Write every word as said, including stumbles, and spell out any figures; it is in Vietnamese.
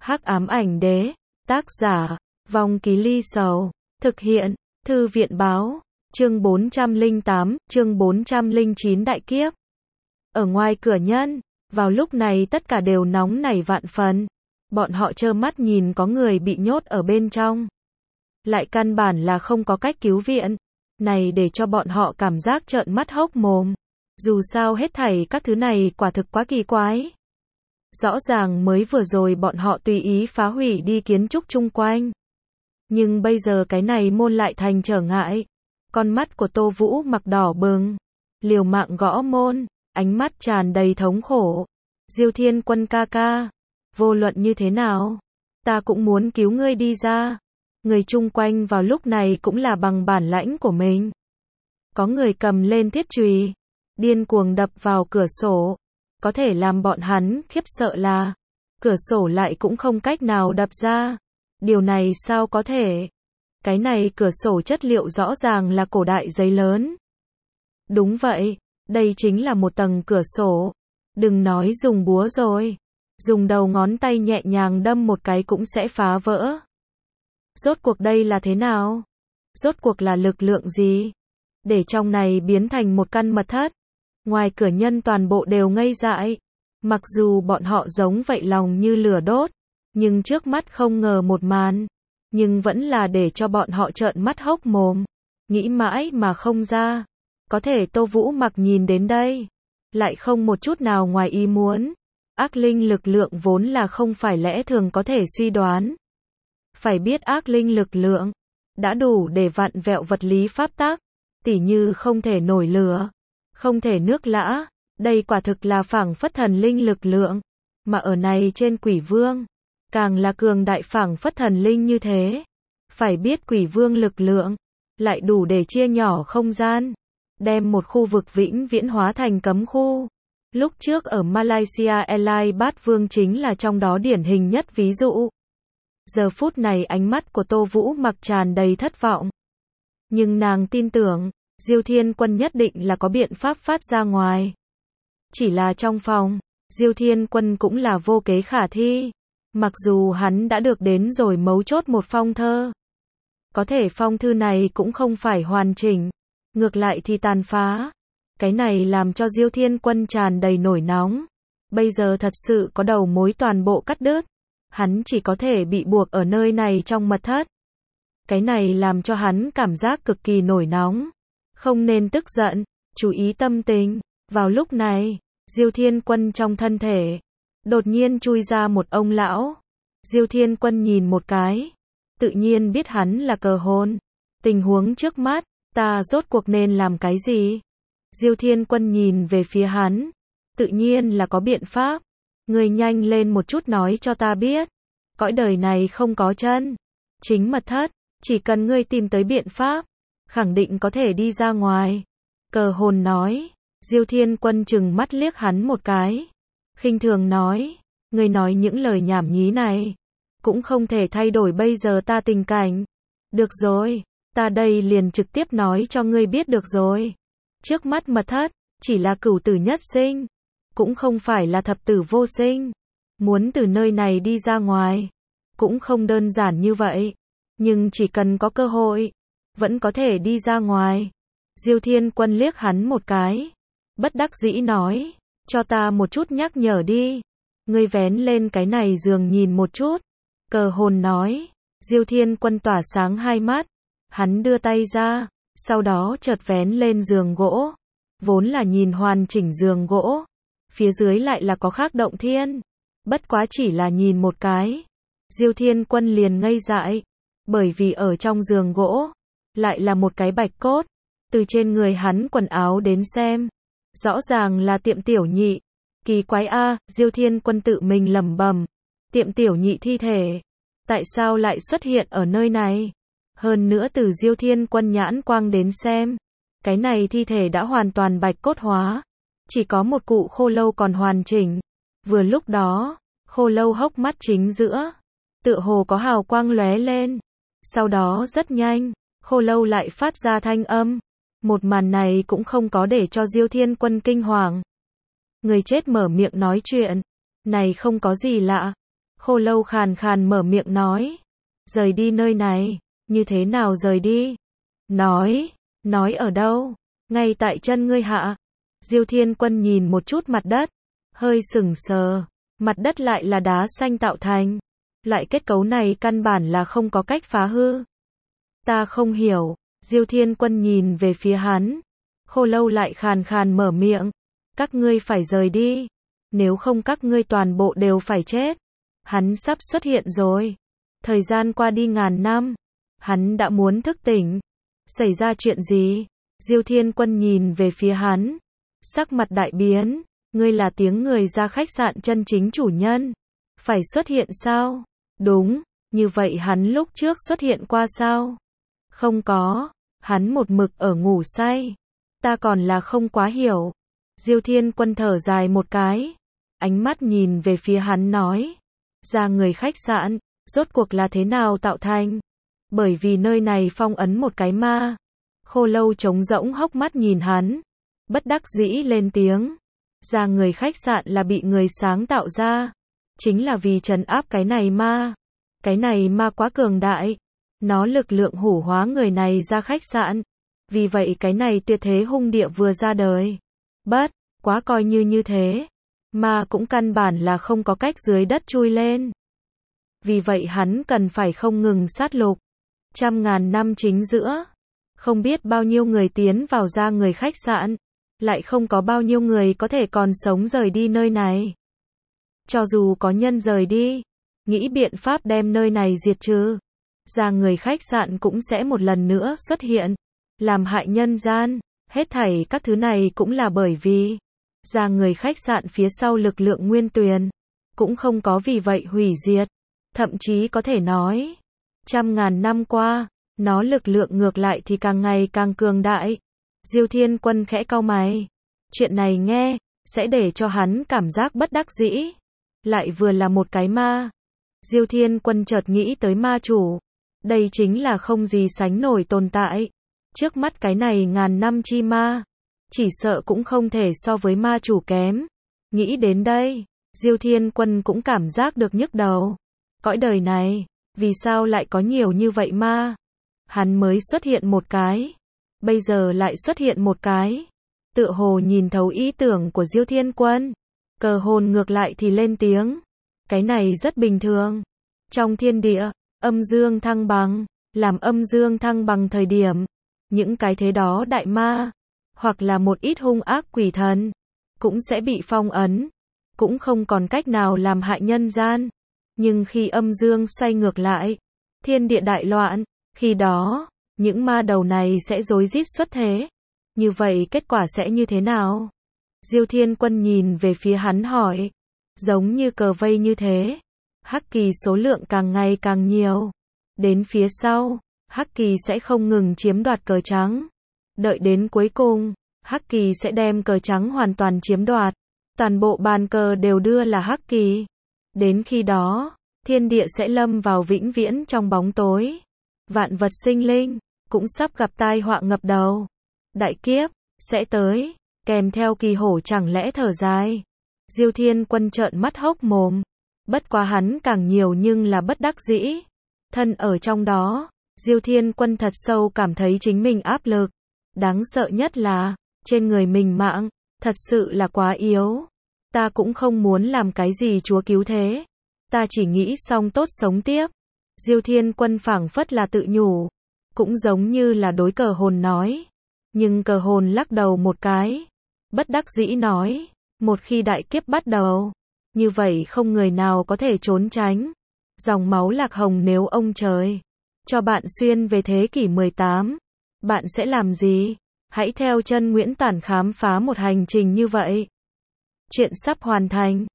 Hắc ám ảnh đế, tác giả, Vong Ký Ly Sầu, thực hiện, Thư viện báo, chương bốn trăm lẻ tám, chương bốn trăm lẻ chín đại kiếp. Ở ngoài cửa nhân, vào lúc này tất cả đều nóng nảy vạn phần. Bọn họ trơ mắt nhìn có người bị nhốt ở bên trong. Lại căn bản là không có cách cứu viện. Này để cho bọn họ cảm giác trợn mắt hốc mồm. Dù sao hết thảy các thứ này quả thực quá kỳ quái. Rõ ràng mới vừa rồi bọn họ tùy ý phá hủy đi kiến trúc chung quanh. Nhưng bây giờ cái này môn lại thành trở ngại. Con mắt của Tô Vũ Mặc đỏ bừng. Liều mạng gõ môn, ánh mắt tràn đầy thống khổ. Diêu Thiên Quân ca ca, vô luận như thế nào, ta cũng muốn cứu ngươi đi ra. Người chung quanh vào lúc này cũng là bằng bản lãnh của mình. Có người cầm lên thiết chùy, điên cuồng đập vào cửa sổ. Có thể làm bọn hắn khiếp sợ là, cửa sổ lại cũng không cách nào đập ra. Điều này sao có thể? Cái này cửa sổ chất liệu rõ ràng là cổ đại giấy lớn. Đúng vậy, đây chính là một tầng cửa sổ. Đừng nói dùng búa rồi. Dùng đầu ngón tay nhẹ nhàng đâm một cái cũng sẽ phá vỡ. Rốt cuộc đây là thế nào? Rốt cuộc là lực lượng gì? Để trong này biến thành một căn mật thất. Ngoài cửa nhân toàn bộ đều ngây dại. Mặc dù bọn họ giống vậy lòng như lửa đốt. Nhưng trước mắt không ngờ một màn. Nhưng vẫn là để cho bọn họ trợn mắt hốc mồm. Nghĩ mãi mà không ra. Có thể Tô Vũ Mặc nhìn đến đây. Lại không một chút nào ngoài ý muốn. Ác linh lực lượng vốn là không phải lẽ thường có thể suy đoán. Phải biết ác linh lực lượng đã đủ để vặn vẹo vật lý pháp tắc, tỉ như không thể nổi lửa, không thể nước lã, đây quả thực là phảng phất thần linh lực lượng, mà ở này trên Quỷ Vương, càng là cường đại phảng phất thần linh như thế. Phải biết Quỷ Vương lực lượng lại đủ để chia nhỏ không gian, đem một khu vực vĩnh viễn hóa thành cấm khu. Lúc trước ở Malaysia Airlines Bát Vương chính là trong đó điển hình nhất ví dụ. Giờ phút này ánh mắt của Tô Vũ Mặc tràn đầy thất vọng. Nhưng nàng tin tưởng, Diêu Thiên Quân nhất định là có biện pháp phát ra ngoài. Chỉ là trong phòng, Diêu Thiên Quân cũng là vô kế khả thi. Mặc dù hắn đã được đến rồi mấu chốt một phong thơ. Có thể phong thư này cũng không phải hoàn chỉnh. Ngược lại thì tàn phá. Cái này làm cho Diêu Thiên Quân tràn đầy nổi nóng. Bây giờ thật sự có đầu mối toàn bộ cắt đứt. Hắn chỉ có thể bị buộc ở nơi này trong mật thất. Cái này làm cho hắn cảm giác cực kỳ nổi nóng. Không nên tức giận, chú ý tâm tình. Vào lúc này, Diêu Thiên Quân trong thân thể đột nhiên chui ra một ông lão. Diêu Thiên Quân nhìn một cái, tự nhiên biết hắn là cờ hồn. Tình huống trước mắt, ta rốt cuộc nên làm cái gì? Diêu Thiên Quân nhìn về phía hắn, tự nhiên là có biện pháp. Ngươi nhanh lên một chút nói cho ta biết. Cõi đời này không có chân chính mật thất, chỉ cần ngươi tìm tới biện pháp, khẳng định có thể đi ra ngoài. Cờ hồn nói. Diêu Thiên Quân chừng mắt liếc hắn một cái, khinh thường nói, ngươi nói những lời nhảm nhí này, cũng không thể thay đổi bây giờ ta tình cảnh. Được rồi, ta đây liền trực tiếp nói cho ngươi biết được rồi. Trước mắt mật thất, chỉ là cửu tử nhất sinh, cũng không phải là thập tử vô sinh. Muốn từ nơi này đi ra ngoài, cũng không đơn giản như vậy. Nhưng chỉ cần có cơ hội, vẫn có thể đi ra ngoài. Diêu Thiên Quân liếc hắn một cái, bất đắc dĩ nói, cho ta một chút nhắc nhở đi. Ngươi vén lên cái này giường nhìn một chút. Cờ hồn nói. Diêu Thiên Quân tỏa sáng hai mắt. Hắn đưa tay ra, sau đó chợt vén lên giường gỗ. Vốn là nhìn hoàn chỉnh giường gỗ, phía dưới lại là có khắc động thiên. Bất quá chỉ là nhìn một cái, Diêu Thiên Quân liền ngây dại. Bởi vì ở trong giường gỗ, lại là một cái bạch cốt. Từ trên người hắn quần áo đến xem, rõ ràng là Tiệm Tiểu Nhị. Kỳ quái a, Diêu Thiên Quân tự mình lẩm bẩm. Tiệm Tiểu Nhị thi thể, tại sao lại xuất hiện ở nơi này? Hơn nữa từ Diêu Thiên Quân nhãn quang đến xem, cái này thi thể đã hoàn toàn bạch cốt hóa. Chỉ có một cụ khô lâu còn hoàn chỉnh. Vừa lúc đó, khô lâu hốc mắt chính giữa, tựa hồ có hào quang lóe lên. Sau đó rất nhanh, khô lâu lại phát ra thanh âm. Một màn này cũng không có để cho Diêu Thiên Quân kinh hoàng. Người chết mở miệng nói chuyện. Này không có gì lạ. Khô Lâu khàn khàn mở miệng nói. Rời đi nơi này, như thế nào rời đi? Nói, nói ở đâu? Ngay tại chân ngươi hạ. Diêu Thiên Quân nhìn một chút mặt đất, hơi sững sờ, mặt đất lại là đá xanh tạo thành. Loại kết cấu này căn bản là không có cách phá hư. Ta không hiểu, Diêu Thiên Quân nhìn về phía hắn. Khô Lâu lại khàn khàn mở miệng. Các ngươi phải rời đi, nếu không các ngươi toàn bộ đều phải chết. Hắn sắp xuất hiện rồi. Thời gian qua đi ngàn năm, hắn đã muốn thức tỉnh. Xảy ra chuyện gì? Diêu Thiên Quân nhìn về phía hắn, sắc mặt đại biến. Ngươi là tiếng người ra khách sạn chân chính chủ nhân, phải xuất hiện sao? Đúng, như vậy hắn lúc trước xuất hiện qua sao? Không có, hắn một mực ở ngủ say. Ta còn là không quá hiểu. Diêu Thiên Quân thở dài một cái, ánh mắt nhìn về phía hắn nói. Ra người khách sạn, rốt cuộc là thế nào tạo thành? Bởi vì nơi này phong ấn một cái ma. Khô Lâu trống rỗng hốc mắt nhìn hắn, bất đắc dĩ lên tiếng. Ra người khách sạn là bị người sáng tạo ra, chính là vì trấn áp cái này ma. Cái này ma quá cường đại, nó lực lượng hủ hóa người này ra khách sạn. Vì vậy cái này tuyệt thế hung địa vừa ra đời. Bất quá coi như như thế, ma cũng căn bản là không có cách dưới đất chui lên. Vì vậy hắn cần phải không ngừng sát lục. Trăm ngàn năm chính giữa, không biết bao nhiêu người tiến vào ra người khách sạn, lại không có bao nhiêu người có thể còn sống rời đi nơi này. Cho dù có nhân rời đi, nghĩ biện pháp đem nơi này diệt trừ, ra người khách sạn cũng sẽ một lần nữa xuất hiện, làm hại nhân gian. Hết thảy các thứ này cũng là bởi vì ra người khách sạn phía sau lực lượng nguyên tuyền, cũng không có vì vậy hủy diệt. Thậm chí có thể nói, trăm ngàn năm qua, nó lực lượng ngược lại thì càng ngày càng cường đại. Diêu Thiên Quân khẽ cau mày. Chuyện này nghe, sẽ để cho hắn cảm giác bất đắc dĩ. Lại vừa là một cái ma. Diêu Thiên Quân chợt nghĩ tới ma chủ. Đây chính là không gì sánh nổi tồn tại. Trước mắt cái này ngàn năm chi ma, chỉ sợ cũng không thể so với ma chủ kém. Nghĩ đến đây, Diêu Thiên Quân cũng cảm giác được nhức đầu. Cõi đời này, vì sao lại có nhiều như vậy ma? Hắn mới xuất hiện một cái, bây giờ lại xuất hiện một cái. Tựa hồ nhìn thấu ý tưởng của Diêu Thiên Quân. Cờ hồn ngược lại thì lên tiếng. Cái này rất bình thường. Trong thiên địa, âm dương thăng bằng, làm âm dương thăng bằng thời điểm, những cái thế đó đại ma, hoặc là một ít hung ác quỷ thần, cũng sẽ bị phong ấn, cũng không còn cách nào làm hại nhân gian. Nhưng khi âm dương xoay ngược lại, thiên địa đại loạn, khi đó, những ma đầu này sẽ rối rít xuất thế. Như vậy kết quả sẽ như thế nào? Diêu Thiên Quân nhìn về phía hắn hỏi. Giống như cờ vây như thế, hắc kỳ số lượng càng ngày càng nhiều. Đến phía sau, hắc kỳ sẽ không ngừng chiếm đoạt cờ trắng. Đợi đến cuối cùng, hắc kỳ sẽ đem cờ trắng hoàn toàn chiếm đoạt. Toàn bộ bàn cờ đều đưa là hắc kỳ. Đến khi đó, thiên địa sẽ lâm vào vĩnh viễn trong bóng tối. Vạn vật sinh linh, cũng sắp gặp tai họa ngập đầu. Đại kiếp, sẽ tới, kèm theo kỳ hổ chẳng lẽ thở dài. Diêu Thiên Quân trợn mắt hốc mồm. Bất quá hắn càng nhiều nhưng là bất đắc dĩ. Thân ở trong đó, Diêu Thiên Quân thật sâu cảm thấy chính mình áp lực. Đáng sợ nhất là, trên người mình mạng, thật sự là quá yếu. Ta cũng không muốn làm cái gì chúa cứu thế. Ta chỉ nghĩ xong tốt sống tiếp. Diêu Thiên Quân phảng phất là tự nhủ. Cũng giống như là đối cờ hồn nói. Nhưng cờ hồn lắc đầu một cái. Bất đắc dĩ nói. Một khi đại kiếp bắt đầu, như vậy không người nào có thể trốn tránh. Dòng máu lạc hồng nếu ông trời cho bạn xuyên về thế kỷ mười tám, bạn sẽ làm gì? Hãy theo chân Nguyễn Tản khám phá một hành trình như vậy. Chuyện sắp hoàn thành.